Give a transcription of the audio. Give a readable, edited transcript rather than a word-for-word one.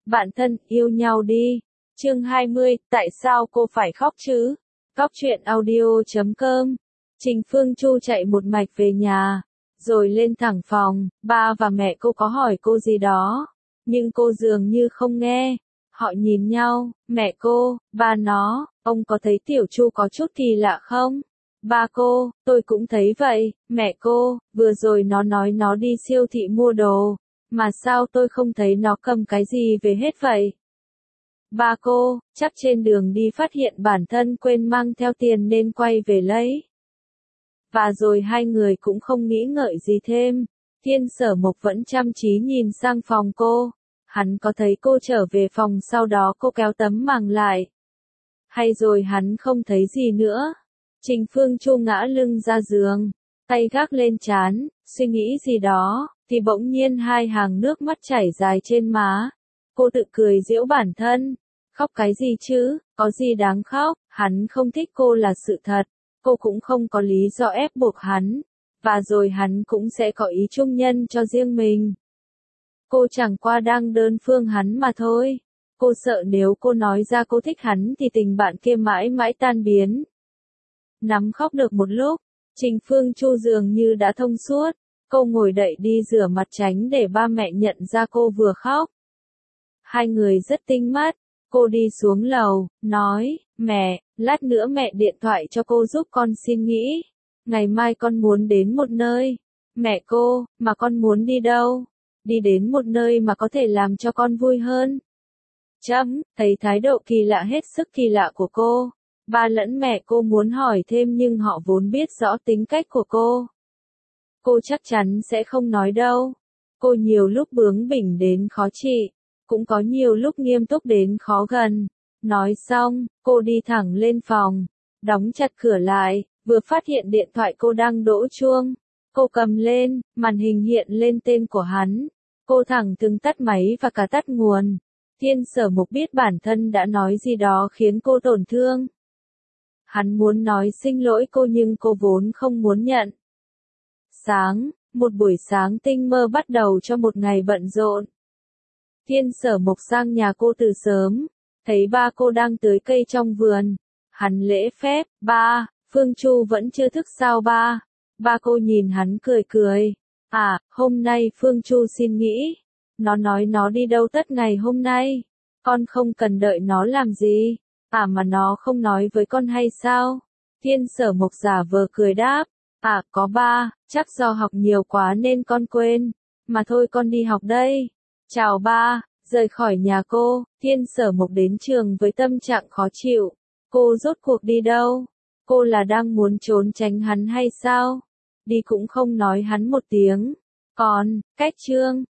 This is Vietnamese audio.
Bạn thân, yêu nhau đi. Chương 20, tại sao cô phải khóc chứ? Góc truyện audio.com. Trình Phương Chu chạy một mạch về nhà, rồi lên thẳng phòng. Ba và mẹ cô có hỏi cô gì đó, nhưng cô dường như không nghe. Họ nhìn nhau, mẹ cô, ba nó, ông có thấy Tiểu Chu có chút kỳ lạ không? Ba cô, tôi cũng thấy vậy. Mẹ cô, vừa rồi nó nói nó đi siêu thị mua đồ, mà sao tôi không thấy nó cầm cái gì về hết vậy? Ba cô, chắc trên đường đi phát hiện bản thân quên mang theo tiền nên quay về lấy. Và rồi hai người cũng không nghĩ ngợi gì thêm. Thiên Sở Mộc vẫn chăm chí nhìn sang phòng cô. Hắn có thấy cô trở về phòng sau đó cô kéo tấm màng lại? Hay rồi hắn không thấy gì nữa? Trình Phương Chu ngã lưng ra giường, tay gác lên trán, suy nghĩ gì đó, thì bỗng nhiên hai hàng nước mắt chảy dài trên má. Cô tự cười giễu bản thân. Khóc cái gì chứ, có gì đáng khóc, hắn không thích cô là sự thật. Cô cũng không có lý do ép buộc hắn. Và rồi hắn cũng sẽ có ý chung nhân cho riêng mình. Cô chẳng qua đang đơn phương hắn mà thôi. Cô sợ nếu cô nói ra cô thích hắn thì tình bạn kia mãi mãi tan biến. Nắm khóc được một lúc, Trình Phương Chu dường như đã thông suốt. Cô ngồi dậy đi rửa mặt tránh để ba mẹ nhận ra cô vừa khóc. Hai người rất tinh mắt. Cô đi xuống lầu, nói, mẹ, lát nữa mẹ điện thoại cho cô giúp con xin nghỉ. Ngày mai con muốn đến một nơi. Mẹ cô, mà con muốn đi đâu? Đi đến một nơi mà có thể làm cho con vui hơn. Thấy thái độ kỳ lạ hết sức kỳ lạ của cô. Ba lẫn mẹ cô muốn hỏi thêm nhưng họ vốn biết rõ tính cách của cô. Cô chắc chắn sẽ không nói đâu. Cô nhiều lúc bướng bỉnh đến khó trị, cũng có nhiều lúc nghiêm túc đến khó gần. Nói xong, cô đi thẳng lên phòng, đóng chặt cửa lại, vừa phát hiện điện thoại cô đang đổ chuông. Cô cầm lên, màn hình hiện lên tên của hắn. Cô thẳng thừng tắt máy và cả tắt nguồn. Thiên Sở Mộc biết bản thân đã nói gì đó khiến cô tổn thương. Hắn muốn nói xin lỗi cô nhưng cô vốn không muốn nhận. Một buổi sáng tinh mơ bắt đầu cho một ngày bận rộn. Thiên Sở Mộc sang nhà cô từ sớm, thấy ba cô đang tưới cây trong vườn. Hắn lễ phép, ba, Phương Chu vẫn chưa thức sao ba? Ba cô nhìn hắn cười cười. À, hôm nay Phương Chu xin nghỉ. Nó nói nó đi đâu tất ngày hôm nay. Con không cần đợi nó làm gì. À mà nó không nói với con hay sao? Thiên Sở Mộc giả vờ cười đáp. À, có ba, chắc do học nhiều quá nên con quên. Mà thôi con đi học đây. Chào ba. Rời khỏi nhà cô, Thiên Sở Mộc đến trường với tâm trạng khó chịu. Cô rốt cuộc đi đâu? Cô là đang muốn trốn tránh hắn hay sao? Đi cũng không nói hắn một tiếng. Còn, cách chương